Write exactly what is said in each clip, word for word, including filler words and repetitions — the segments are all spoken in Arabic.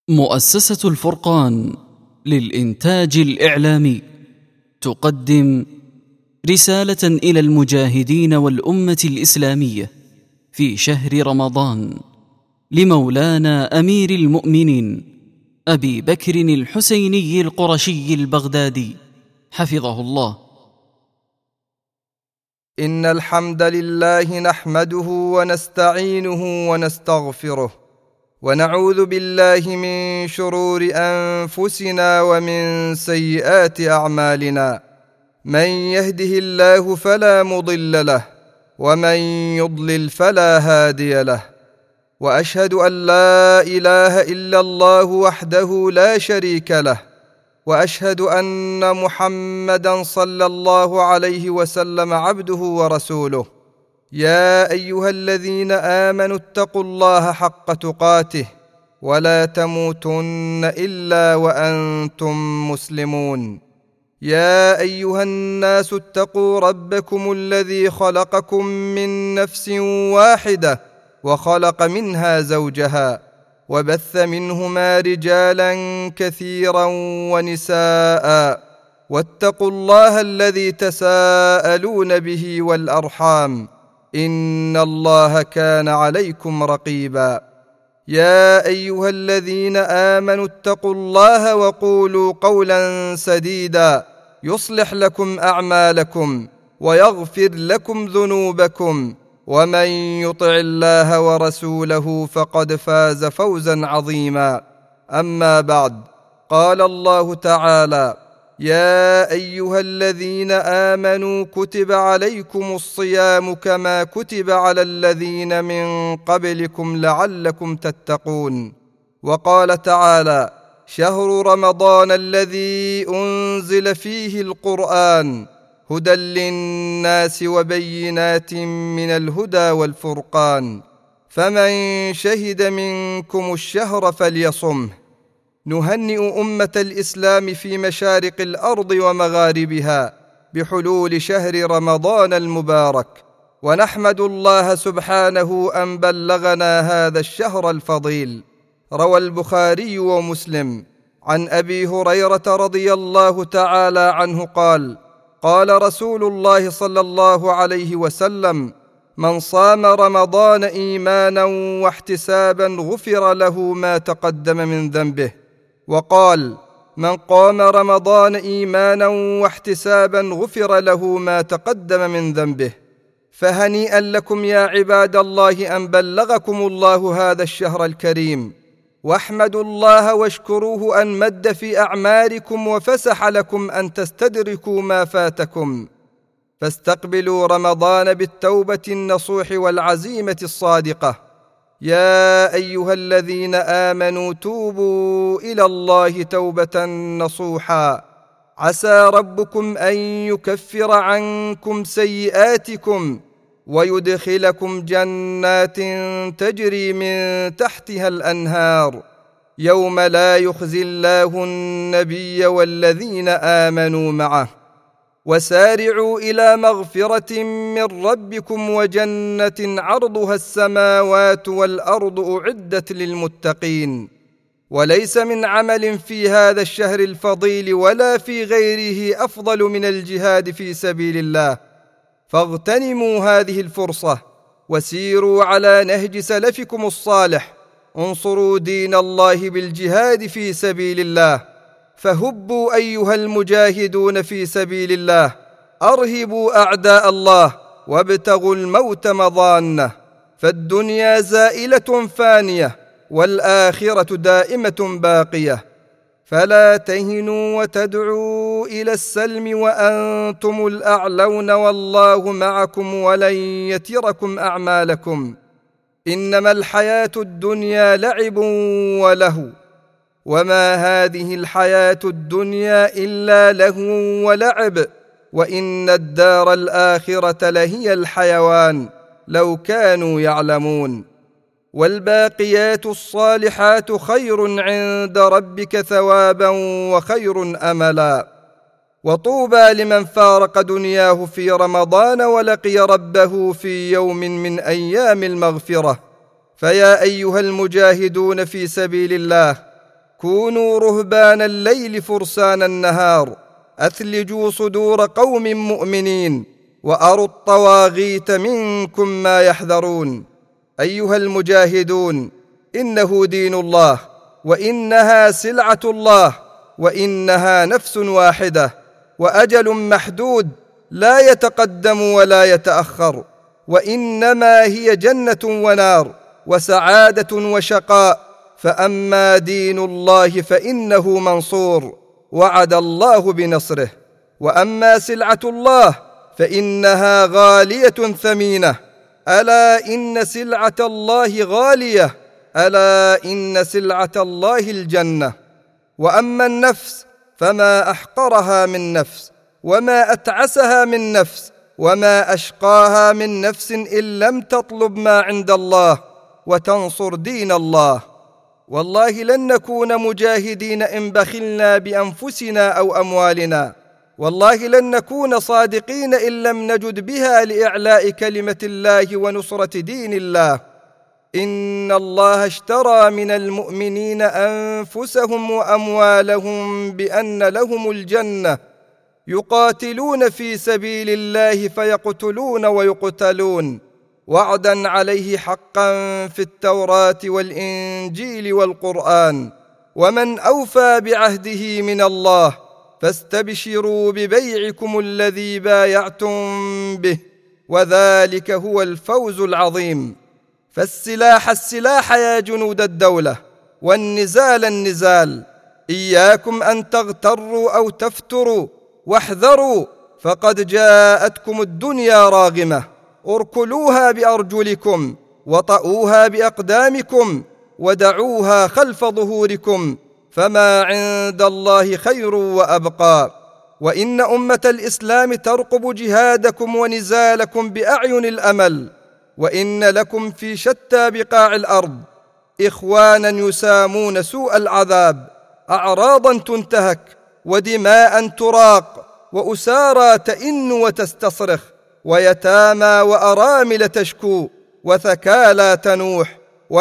مؤسسة الفرقان للإنتاج الإعلامي تقدم رسالة إلى المجاهدين والأمة الإسلامية في شهر رمضان لمولانا أمير المؤمنين أبي بكر الحسيني القرشي البغدادي حفظه الله. إن الحمد لله نحمده ونستعينه ونستغفره ونعوذ بالله من شرور أنفسنا ومن سيئات أعمالنا. من يهده الله فلا مضل له ومن يضلل فلا هادي له، وأشهد أن لا إله إلا الله وحده لا شريك له، وأشهد أن محمدًا صلى الله عليه وسلم عبده ورسوله. يا أيها الذين آمنوا اتقوا الله حق تقاته ولا تموتن إلا وأنتم مسلمون. يا أيها الناس اتقوا ربكم الذي خلقكم من نفس واحدة وخلق منها زوجها وبث منهما رجالا كثيرا ونساء، واتقوا الله الذي تساءلون به والأرحام إن الله كان عليكم رقيبا. يا أيها الذين آمنوا اتقوا الله وقولوا قولا سديدا يصلح لكم أعمالكم ويغفر لكم ذنوبكم، ومن يطع الله ورسوله فقد فاز فوزا عظيما. أما بعد، قال الله تعالى: يا أيها الذين آمنوا كتب عليكم الصيام كما كتب على الذين من قبلكم لعلكم تتقون. وقال تعالى: شهر رمضان الذي أنزل فيه القرآن هدى للناس وبينات من الهدى والفرقان، فمن شهد منكم الشهر فليصمه. نهنئ أمة الإسلام في مشارق الأرض ومغاربها بحلول شهر رمضان المبارك، ونحمد الله سبحانه أن بلغنا هذا الشهر الفضيل. روى البخاري ومسلم عن أبي هريرة رضي الله تعالى عنه قال: قال رسول الله صلى الله عليه وسلم: من صام رمضان إيمانا واحتسابا غفر له ما تقدم من ذنبه. وقال: من قام رمضان إيمانا واحتسابا غفر له ما تقدم من ذنبه. فهنيئا لكم يا عباد الله أن بلغكم الله هذا الشهر الكريم، واحمدوا الله واشكروه أن مد في أعماركم وفسح لكم أن تستدركوا ما فاتكم. فاستقبلوا رمضان بالتوبة النصوح والعزيمة الصادقة. يا أيها الذين آمنوا توبوا إلى الله توبة نصوحا، عسى ربكم أن يكفر عنكم سيئاتكم ويدخلكم جنات تجري من تحتها الأنهار يوم لا يخزي الله النبي والذين آمنوا معه، وسارعوا إلى مغفرة من ربكم وجنة عرضها السماوات والأرض أعدت للمتقين. وليس من عمل في هذا الشهر الفضيل ولا في غيره أفضل من الجهاد في سبيل الله، فاغتنموا هذه الفرصة وسيروا على نهج سلفكم الصالح. انصروا دين الله بالجهاد في سبيل الله، فهبوا أيها المجاهدون في سبيل الله، أرهبوا أعداء الله وابتغوا الموت مضانة، فالدنيا زائلة فانية والآخرة دائمة باقية. فلا تهنوا وتدعوا إلى السلم وأنتم الأعلون والله معكم ولن يتركم أعمالكم. إنما الحياة الدنيا لعب ولهو، وما هذه الحياة الدنيا إلا لهو ولعب، وإن الدار الآخرة لهي الحيوان لو كانوا يعلمون. والباقيات الصالحات خير عند ربك ثوابا وخير أملا. وطوبى لمن فارق دنياه في رمضان ولقي ربه في يوم من أيام المغفرة. فيا أيها المجاهدون في سبيل الله، كونوا رهبان الليل فرسان النهار، أثلجوا صدور قوم مؤمنين، وأروا الطواغيت منكم ما يحذرون. أيها المجاهدون، إنه دين الله، وإنها سلعة الله، وإنها نفس واحدة، وأجل محدود لا يتقدم ولا يتأخر، وإنما هي جنة ونار، وسعادة وشقاء. فأما دين الله فإنه منصور، وعد الله بنصره، وأما سلعة الله فإنها غالية ثمينة. ألا إن سلعة الله غالية، ألا إن سلعة الله الجنة. وأما النفس فما أحقرها من نفس، وما أتعسها من نفس، وما أشقاها من نفس إن لم تطلب ما عند الله وتنصر دين الله. والله لن نكون مجاهدين إن بخلنا بأنفسنا أو أموالنا، والله لن نكون صادقين إن لم نجد بها لإعلاء كلمة الله ونصرة دين الله. إن الله اشترى من المؤمنين أنفسهم وأموالهم بأن لهم الجنة، يقاتلون في سبيل الله فيقتلون ويقتلون، وعدا عليه حقا في التوراة والإنجيل والقرآن. ومن أوفى بعهده من الله، فاستبشروا ببيعكم الذي بايعتم به، وذلك هو الفوز العظيم. فالسلاح السلاح يا جنود الدولة، والنزال النزال. إياكم أن تغتروا أو تفتروا، واحذروا، فقد جاءتكم الدنيا راغمة. اركلوها بأرجلكم، وطئوها بأقدامكم، ودعوها خلف ظهوركم، فما عند الله خير وأبقى. وإن أمة الإسلام ترقب جهادكم ونزالكم بأعين الأمل، وإن لكم في شتى بقاع الأرض إخوانا يسامون سوء العذاب، أعراضا تنتهك، ودماء تراق، وأسارى تئن وتستصرخ، ويتامى وأرامل تشكو، وثكالى تنوح،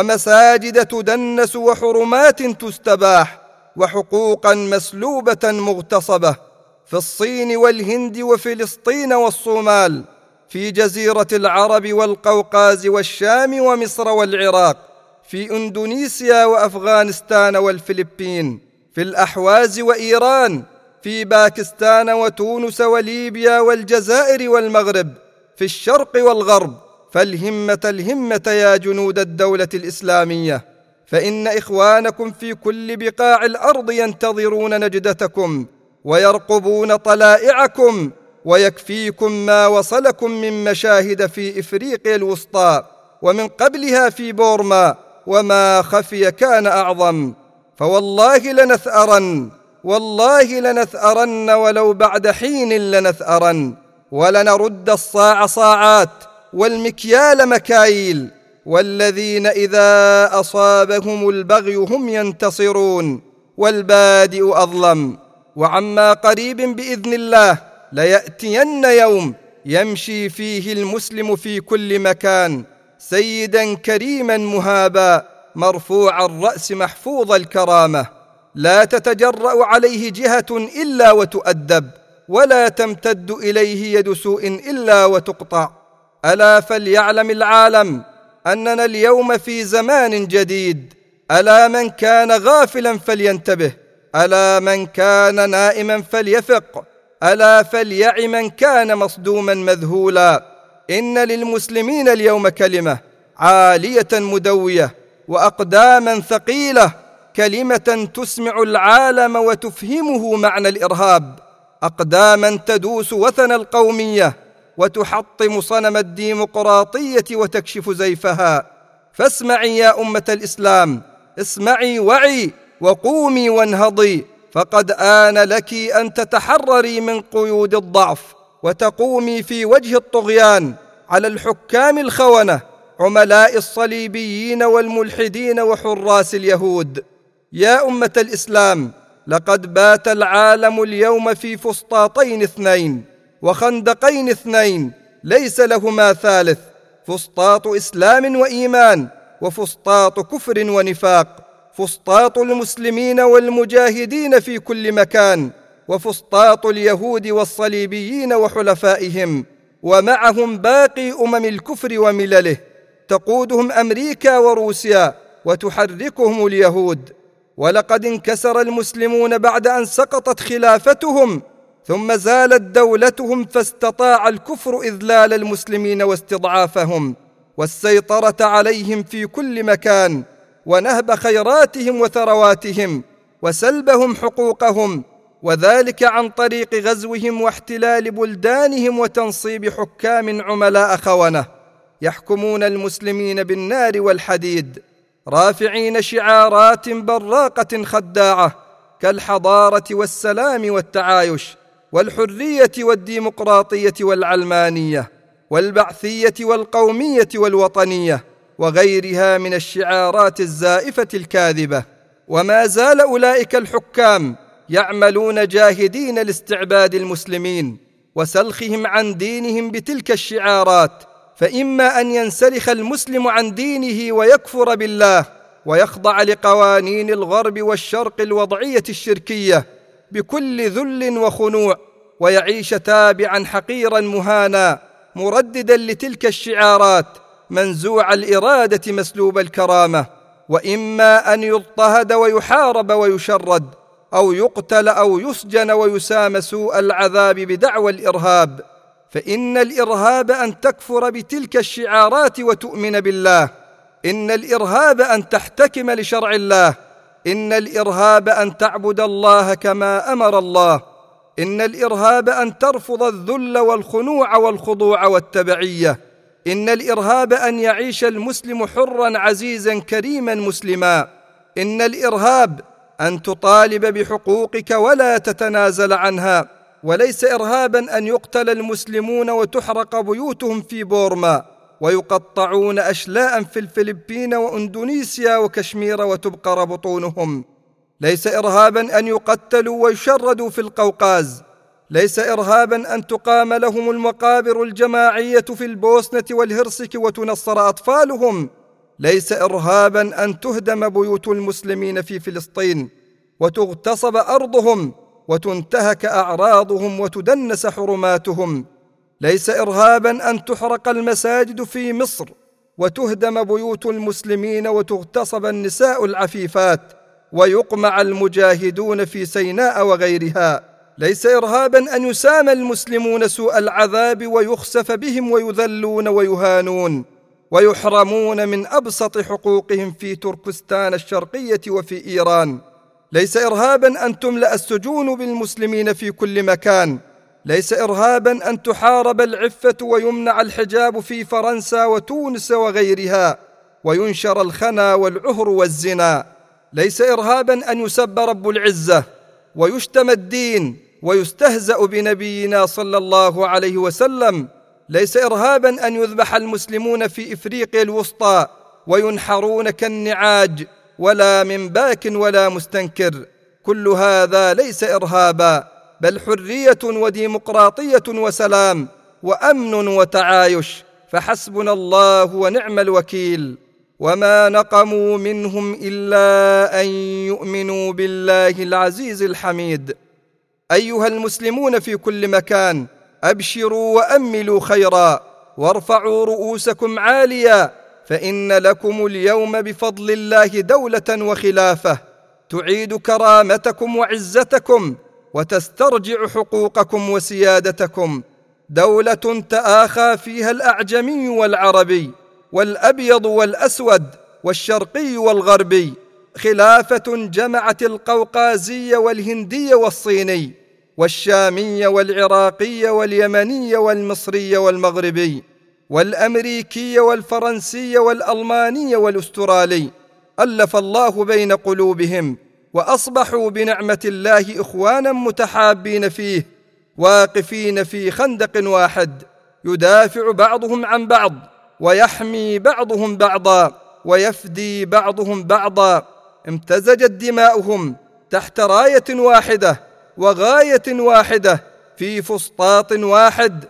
ومساجد تدنس، وحرمات تستباح، وحقوقا مسلوبة مغتصبة، في الصين والهند وفلسطين والصومال، في جزيرة العرب والقوقاز والشام ومصر والعراق، في إندونيسيا وأفغانستان والفلبين، في الأحواز وإيران، في باكستان وتونس وليبيا والجزائر والمغرب، في الشرق والغرب. فالهمة الهمة يا جنود الدولة الإسلامية، فإن إخوانكم في كل بقاع الأرض ينتظرون نجدتكم، ويرقبون طلائعكم، ويكفيكم ما وصلكم من مشاهد في إفريقيا الوسطى، ومن قبلها في بورما، وما خفي كان أعظم. فوالله لنثأرن، والله لنثأرن، ولو بعد حين لنثأرن، ولنرد الصاع صاعات، والمكيال مكاييل، والذين إذا أصابهم البغي هم ينتصرون، والبادئ أظلم. وعما قريب بإذن الله ليأتين يوم يمشي فيه المسلم في كل مكان سيدا كريما مهابا، مرفوع الرأس محفوظ الكرامة، لا تتجرأ عليه جهة إلا وتؤدب، ولا تمتد إليه يد سوء إلا وتقطع. ألا فليعلم العالم أننا اليوم في زمان جديد. ألا من كان غافلا فلينتبه، ألا من كان نائما فليفق، ألا فليعي من كان مصدوما مذهولا. إن للمسلمين اليوم كلمة عالية مدوية، وأقداما ثقيلة، كلمة تسمع العالم وتفهمه معنى الإرهاب، أقداما تدوس وثن القومية، وتحطم صنم الديمقراطية وتكشف زيفها. فاسمعي يا أمة الإسلام، اسمعي وعي، وقومي وانهضي، فقد آن لك أن تتحرري من قيود الضعف، وتقومي في وجه الطغيان على الحكام الخونة، عملاء الصليبيين والملحدين وحراس اليهود. يا أمة الإسلام، لقد بات العالم اليوم في فسطاطين اثنين، وخندقين اثنين ليس لهما ثالث، فسطاط إسلام وإيمان، وفسطاط كفر ونفاق. فسطاط المسلمين والمجاهدين في كل مكان، وفسطاط اليهود والصليبيين وحلفائهم، ومعهم باقي أمم الكفر وملله، تقودهم أمريكا وروسيا وتحركهم اليهود. ولقد انكسر المسلمون بعد أن سقطت خلافتهم، ثم زالت دولتهم، فاستطاع الكفر إذلال المسلمين واستضعافهم والسيطرة عليهم في كل مكان، ونهب خيراتهم وثرواتهم وسلبهم حقوقهم، وذلك عن طريق غزوهم واحتلال بلدانهم وتنصيب حكام عملاء خونة يحكمون المسلمين بالنار والحديد، رافعين شعارات براقة خداعة كالحضارة والسلام والتعايش والحرية والديمقراطية والعلمانية والبعثية والقومية والوطنية وغيرها من الشعارات الزائفة الكاذبة. وما زال أولئك الحكام يعملون جاهدين لاستعباد المسلمين وسلخهم عن دينهم بتلك الشعارات، فإما أن ينسلخ المسلم عن دينه ويكفر بالله ويخضع لقوانين الغرب والشرق الوضعية الشركية بكل ذل وخنوع، ويعيش تابعا حقيرا مهانا مرددا لتلك الشعارات منزوع الإرادة مسلوب الكرامة، وإما أن يضطهد ويحارب ويشرد أو يقتل أو يسجن ويسام سوء العذاب بدعوى الإرهاب. فإن الإرهاب أن تكفر بتلك الشعارات وتؤمن بالله، إن الإرهاب أن تحتكم لشرع الله، إن الإرهاب أن تعبد الله كما أمر الله، إن الإرهاب أن ترفض الذل والخنوع والخضوع والتبعية، إن الإرهاب أن يعيش المسلم حرا عزيزا كريما مسلما، إن الإرهاب أن تطالب بحقوقك ولا تتنازل عنها، وليس إرهابا أن يقتل المسلمون وتحرق بيوتهم في بورما ويقطعون أشلاء في الفلبين وإندونيسيا وكشمير وتبقر بطونهم، ليس إرهابا أن يقتلوا ويشردوا في القوقاز، ليس إرهابا أن تقام لهم المقابر الجماعية في البوسنة والهرسك وتنصر أطفالهم، ليس إرهابا أن تهدم بيوت المسلمين في فلسطين وتغتصب أرضهم وتنتهك أعراضهم وتدنس حرماتهم، ليس إرهابا أن تحرق المساجد في مصر وتهدم بيوت المسلمين وتغتصب النساء العفيفات ويقمع المجاهدون في سيناء وغيرها، ليس إرهابا أن يسام المسلمون سوء العذاب ويخسف بهم ويذلون ويهانون ويحرمون من أبسط حقوقهم في تركستان الشرقية وفي إيران، ليس إرهابا أن تملأ السجون بالمسلمين في كل مكان، ليس إرهابا أن تحارب العفة ويمنع الحجاب في فرنسا وتونس وغيرها وينشر الخنا والعهر والزنا، ليس إرهابا أن يسب رب العزة ويشتم الدين ويستهزأ بنبينا صلى الله عليه وسلم، ليس إرهابا أن يذبح المسلمون في إفريقيا الوسطى وينحرون كالنعاج ولا من باك ولا مستنكر، كل هذا ليس إرهابا بل حرية وديمقراطية وسلام وأمن وتعايش، فحسبنا الله ونعم الوكيل. وما نقموا منهم إلا أن يؤمنوا بالله العزيز الحميد. أيها المسلمون في كل مكان، أبشروا وأملوا خيرا وارفعوا رؤوسكم عاليا، فإن لكم اليوم بفضل الله دولة وخلافة تعيد كرامتكم وعزتكم وتسترجع حقوقكم وسيادتكم، دولة تآخى فيها الأعجمي والعربي والأبيض والأسود والشرقي والغربي، خلافة جمعت القوقازي والهندي والصيني والشامي والعراقي واليمني والمصري والمغربي والأمريكي والفرنسي والألماني والأسترالي، ألف الله بين قلوبهم وأصبحوا بنعمة الله إخوانا متحابين فيه، واقفين في خندق واحد، يدافع بعضهم عن بعض ويحمي بعضهم بعضا ويفدي بعضهم بعضا، امتزجت دماؤهم تحت راية واحدة وغاية واحدة في فسطاط واحد،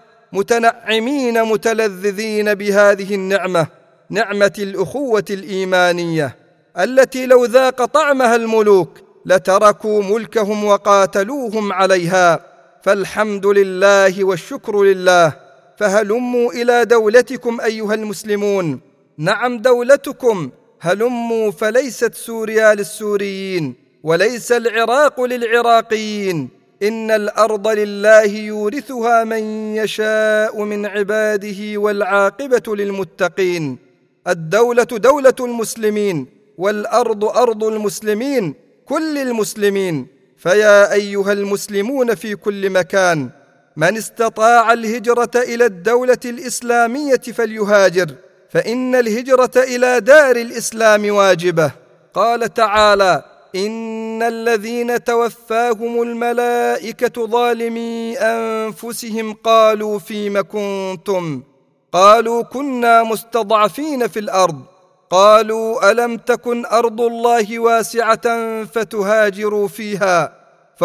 متنعمين متلذذين بهذه النعمة، نعمة الأخوة الإيمانية. التي لو ذاق طعمها الملوك لتركوا ملكهم وقاتلوهم عليها. فالحمد لله والشكر لله. فهلموا إلى دولتكم أيها المسلمون. نعم دولتكم، هلموا، فليست سوريا للسوريين وليس العراق للعراقيين، إن الأرض لله يورثها من يشاء من عباده والعاقبة للمتقين. الدولة دولة المسلمين والأرض أرض المسلمين، كل المسلمين. فيا أيها المسلمون في كل مكان، من استطاع الهجرة إلى الدولة الإسلامية فليهاجر، فإن الهجرة إلى دار الإسلام واجبة. قال تعالى: إن الذين توفاهم الملائكة ظالمي أنفسهم قالوا فيم كنتم؟ قالوا كنا مستضعفين في الأرض. قالوا ألم تكن أرض الله واسعة فتهاجروا فيها،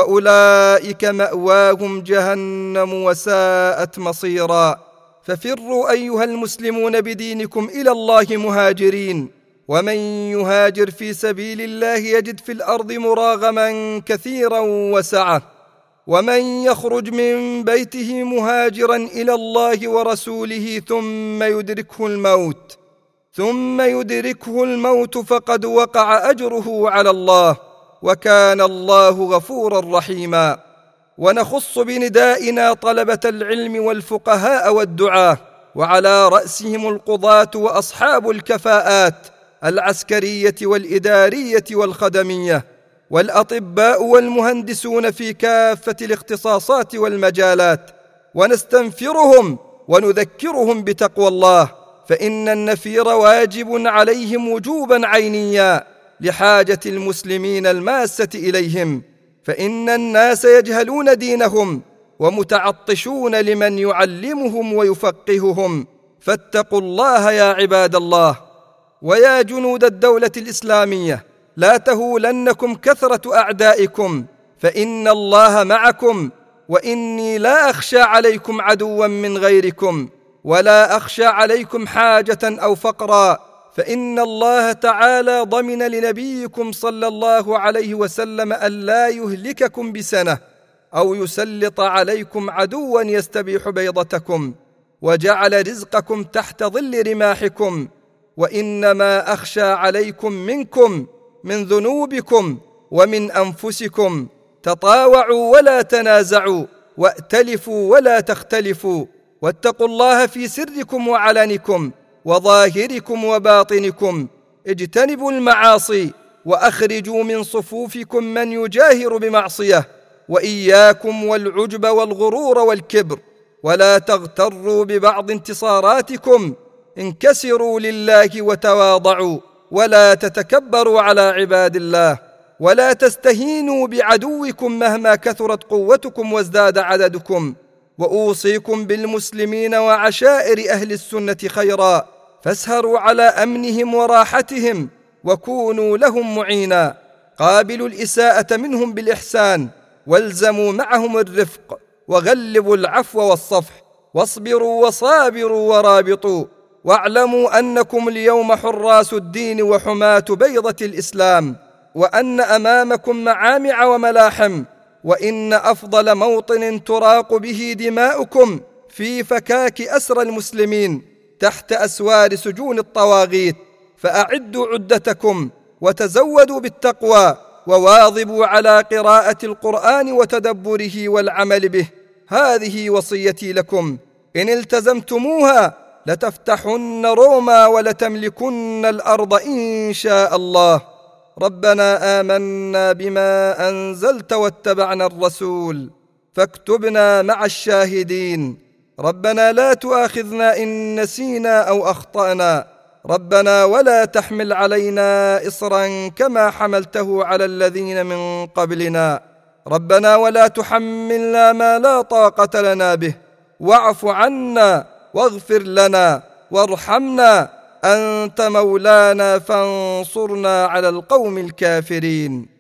فأولئك مأواهم جهنم وساءت مصيرا. ففروا أيها المسلمون بدينكم إلى الله مهاجرين، ومن يهاجر في سبيل الله يجد في الأرض مراغما كثيرا وسعة. ومن يخرج من بيته مهاجرا إلى الله ورسوله ثم يدركه الموت ثم يدركه الموت فقد وقع أجره على الله، وكان الله غفورا رحيما. ونخص بندائنا طلبة العلم والفقهاء والدعاة، وعلى رأسهم القضاة وأصحاب الكفاءات العسكرية والإدارية والخدمية، والأطباء والمهندسون في كافة الاختصاصات والمجالات، ونستنفرهم ونذكرهم بتقوى الله، فإن النفير واجب عليهم وجوبا عينيا لحاجة المسلمين الماسة إليهم، فإن الناس يجهلون دينهم ومتعطشون لمن يعلمهم ويفقههم. فاتقوا الله يا عباد الله. ويا جنود الدولة الإسلامية، لا تهولنكم كثرة أعدائكم، فإن الله معكم، وإني لا أخشى عليكم عدوا من غيركم، ولا أخشى عليكم حاجة أو فقرا، فإن الله تعالى ضمن لنبيكم صلى الله عليه وسلم ألا يهلككم بسنة أو يسلط عليكم عدوا يستبيح بيضتكم، وجعل رزقكم تحت ظل رماحكم. وإنما أخشى عليكم منكم من ذنوبكم ومن أنفسكم. تطاوعوا ولا تنازعوا، وائتلفوا ولا تختلفوا، واتقوا الله في سركم وعلنكم وظاهركم وباطنكم. اجتنبوا المعاصي، وأخرجوا من صفوفكم من يجاهر بمعصية، وإياكم والعجب والغرور والكبر، ولا تغتروا ببعض انتصاراتكم. انكسروا لله وتواضعوا، ولا تتكبروا على عباد الله، ولا تستهينوا بعدوكم مهما كثرت قوتكم وازداد عددكم. وأوصيكم بالمسلمين وعشائر أهل السنة خيرا، فاسهروا على أمنهم وراحتهم، وكونوا لهم معينا. قابلوا الإساءة منهم بالإحسان، والزموا معهم الرفق، وغلبوا العفو والصفح، واصبروا وصابروا ورابطوا. واعلموا أنكم اليوم حراس الدين وحماة بيضة الإسلام، وأن أمامكم معامع وملاحم، وإن أفضل موطن تراق به دماؤكم في فكاك أسر المسلمين تحت أسوار سجون الطواغيت. فأعدوا عدتكم، وتزودوا بالتقوى، وواظبوا على قراءة القرآن وتدبره والعمل به. هذه وصيتي لكم، إن التزمتموها لتفتحن روما ولتملكن الأرض إن شاء الله. ربنا آمنا بما أنزلت واتبعنا الرسول فاكتبنا مع الشاهدين. ربنا لا تؤاخذنا إن نسينا أو أخطأنا. ربنا ولا تحمل علينا إصرا كما حملته على الذين من قبلنا. ربنا ولا تحملنا ما لا طاقة لنا به. واعف عنا واغفر لنا وارحمنا، أنت مولانا فانصرنا على القوم الكافرين.